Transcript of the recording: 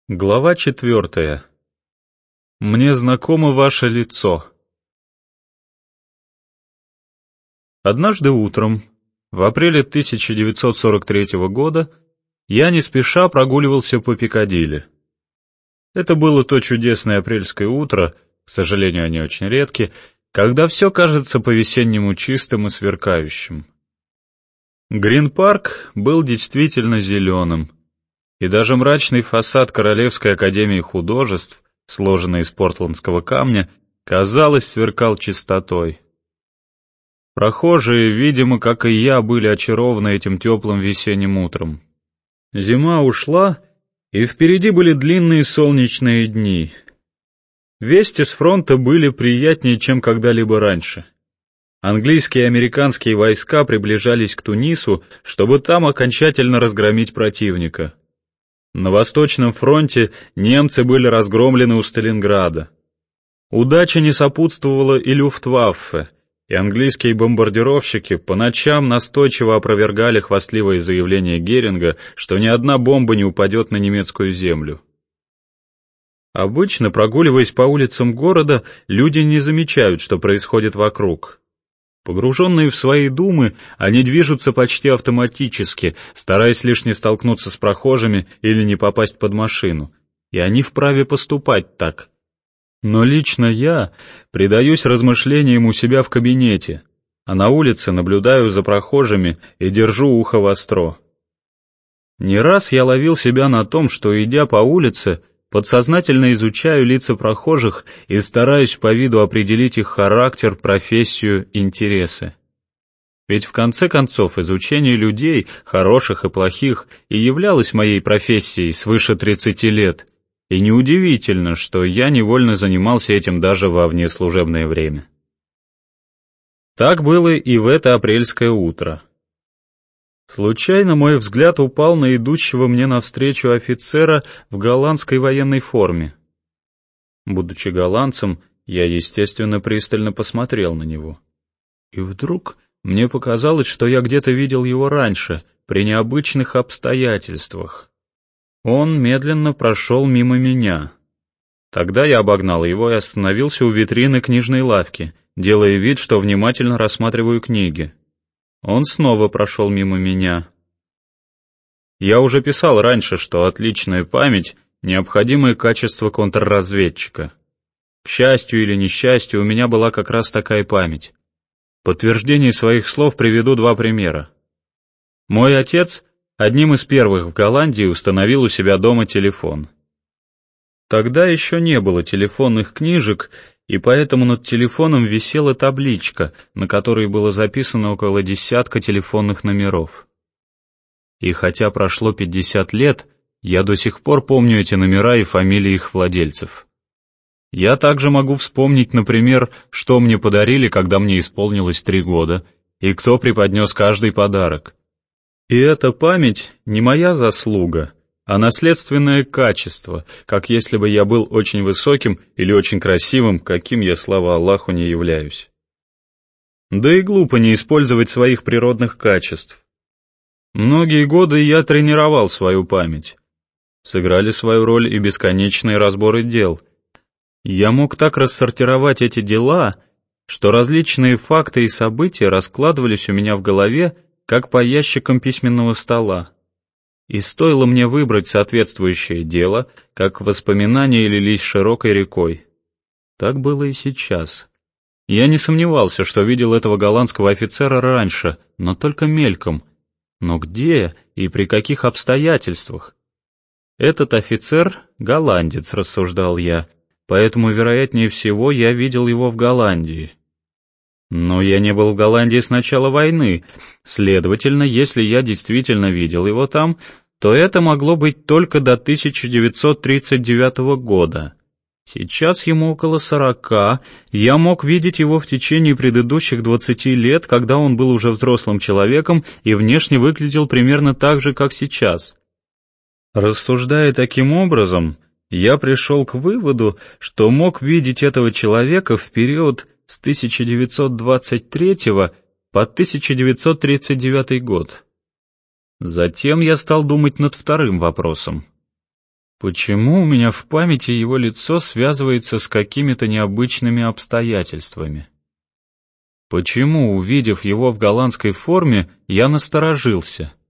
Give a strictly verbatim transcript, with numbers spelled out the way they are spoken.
Глава четвертая. Мне знакомо ваше лицо. Однажды утром, в апреле тысяча девятьсот сорок третьего года, я не спеша прогуливался по Пикадилли. Это было то чудесное апрельское утро, к сожалению, они очень редки, когда все кажется по-весеннему чистым и сверкающим. Грин-парк был действительно зеленым, и даже мрачный фасад Королевской академии художеств, сложенный из портландского камня, казалось, сверкал чистотой. Прохожие, видимо, как и я, были очарованы этим теплым весенним утром. Зима ушла, и впереди были длинные солнечные дни. Вести с фронта были приятнее, чем когда-либо раньше. Английские и американские войска приближались к Тунису, чтобы там окончательно разгромить противника. На Восточном фронте немцы были разгромлены у Сталинграда. Удача не сопутствовала и Люфтваффе, и английские бомбардировщики по ночам настойчиво опровергали хвастливые заявления Геринга, что ни одна бомба не упадет на немецкую землю. Обычно, прогуливаясь по улицам города, люди не замечают, что происходит вокруг. Погруженные в свои думы, они движутся почти автоматически, стараясь лишь не столкнуться с прохожими или не попасть под машину. И они вправе поступать так. Но лично я предаюсь размышлениям у себя в кабинете, а на улице наблюдаю за прохожими и держу ухо востро. Не раз я ловил себя на том, что, идя по улице, подсознательно изучаю лица прохожих и стараюсь по виду определить их характер, профессию, интересы. Ведь в конце концов изучение людей, хороших и плохих, и являлось моей профессией свыше тридцати лет, и неудивительно, что я невольно занимался этим даже во внеслужебное время. Так было и в это апрельское утро. Случайно мой взгляд упал на идущего мне навстречу офицера в голландской военной форме. Будучи голландцем, я, естественно, пристально посмотрел на него. И вдруг мне показалось, что я где-то видел его раньше, при необычных обстоятельствах. Он медленно прошел мимо меня. Тогда я обогнал его и остановился у витрины книжной лавки, делая вид, что внимательно рассматриваю книги. Он снова прошел мимо меня. Я уже писал раньше, что отличная память — необходимое качество контрразведчика. К счастью или несчастью, у меня была как раз такая память. В подтверждение своих слов приведу два примера. Мой отец одним из первых в Голландии установил у себя дома телефон. Тогда еще не было телефонных книжек, и поэтому над телефоном висела табличка, на которой было записано около десятка телефонных номеров. И хотя прошло пятьдесят лет, я до сих пор помню эти номера и фамилии их владельцев. Я также могу вспомнить, например, что мне подарили, когда мне исполнилось три года, и кто преподнес каждый подарок. И эта память не моя заслуга, а наследственное качество, как если бы я был очень высоким или очень красивым, каким я, слава Аллаху, не являюсь. Да и глупо не использовать своих природных качеств. Многие годы я тренировал свою память. Сыграли свою роль и бесконечные разборы дел. Я мог так рассортировать эти дела, что различные факты и события раскладывались у меня в голове, как по ящикам письменного стола. И стоило мне выбрать соответствующее дело, как воспоминания лились широкой рекой. Так было и сейчас. Я не сомневался, что видел этого голландского офицера раньше, но только мельком. Но где и при каких обстоятельствах? Этот офицер — голландец, рассуждал я, поэтому, вероятнее всего, я видел его в Голландии. Но я не был в Голландии с начала войны, следовательно, если я действительно видел его там, то это могло быть только до тысяча девятьсот тридцать девятого года. Сейчас ему около сорока, я мог видеть его в течение предыдущих двадцати лет, когда он был уже взрослым человеком и внешне выглядел примерно так же, как сейчас. Рассуждая таким образом, я пришел к выводу, что мог видеть этого человека в период с тысяча девятьсот двадцать третьего по тысяча девятьсот тридцать девятый год. Затем я стал думать над вторым вопросом. Почему у меня в памяти его лицо связывается с какими-то необычными обстоятельствами? Почему, увидев его в голландской форме, я насторожился?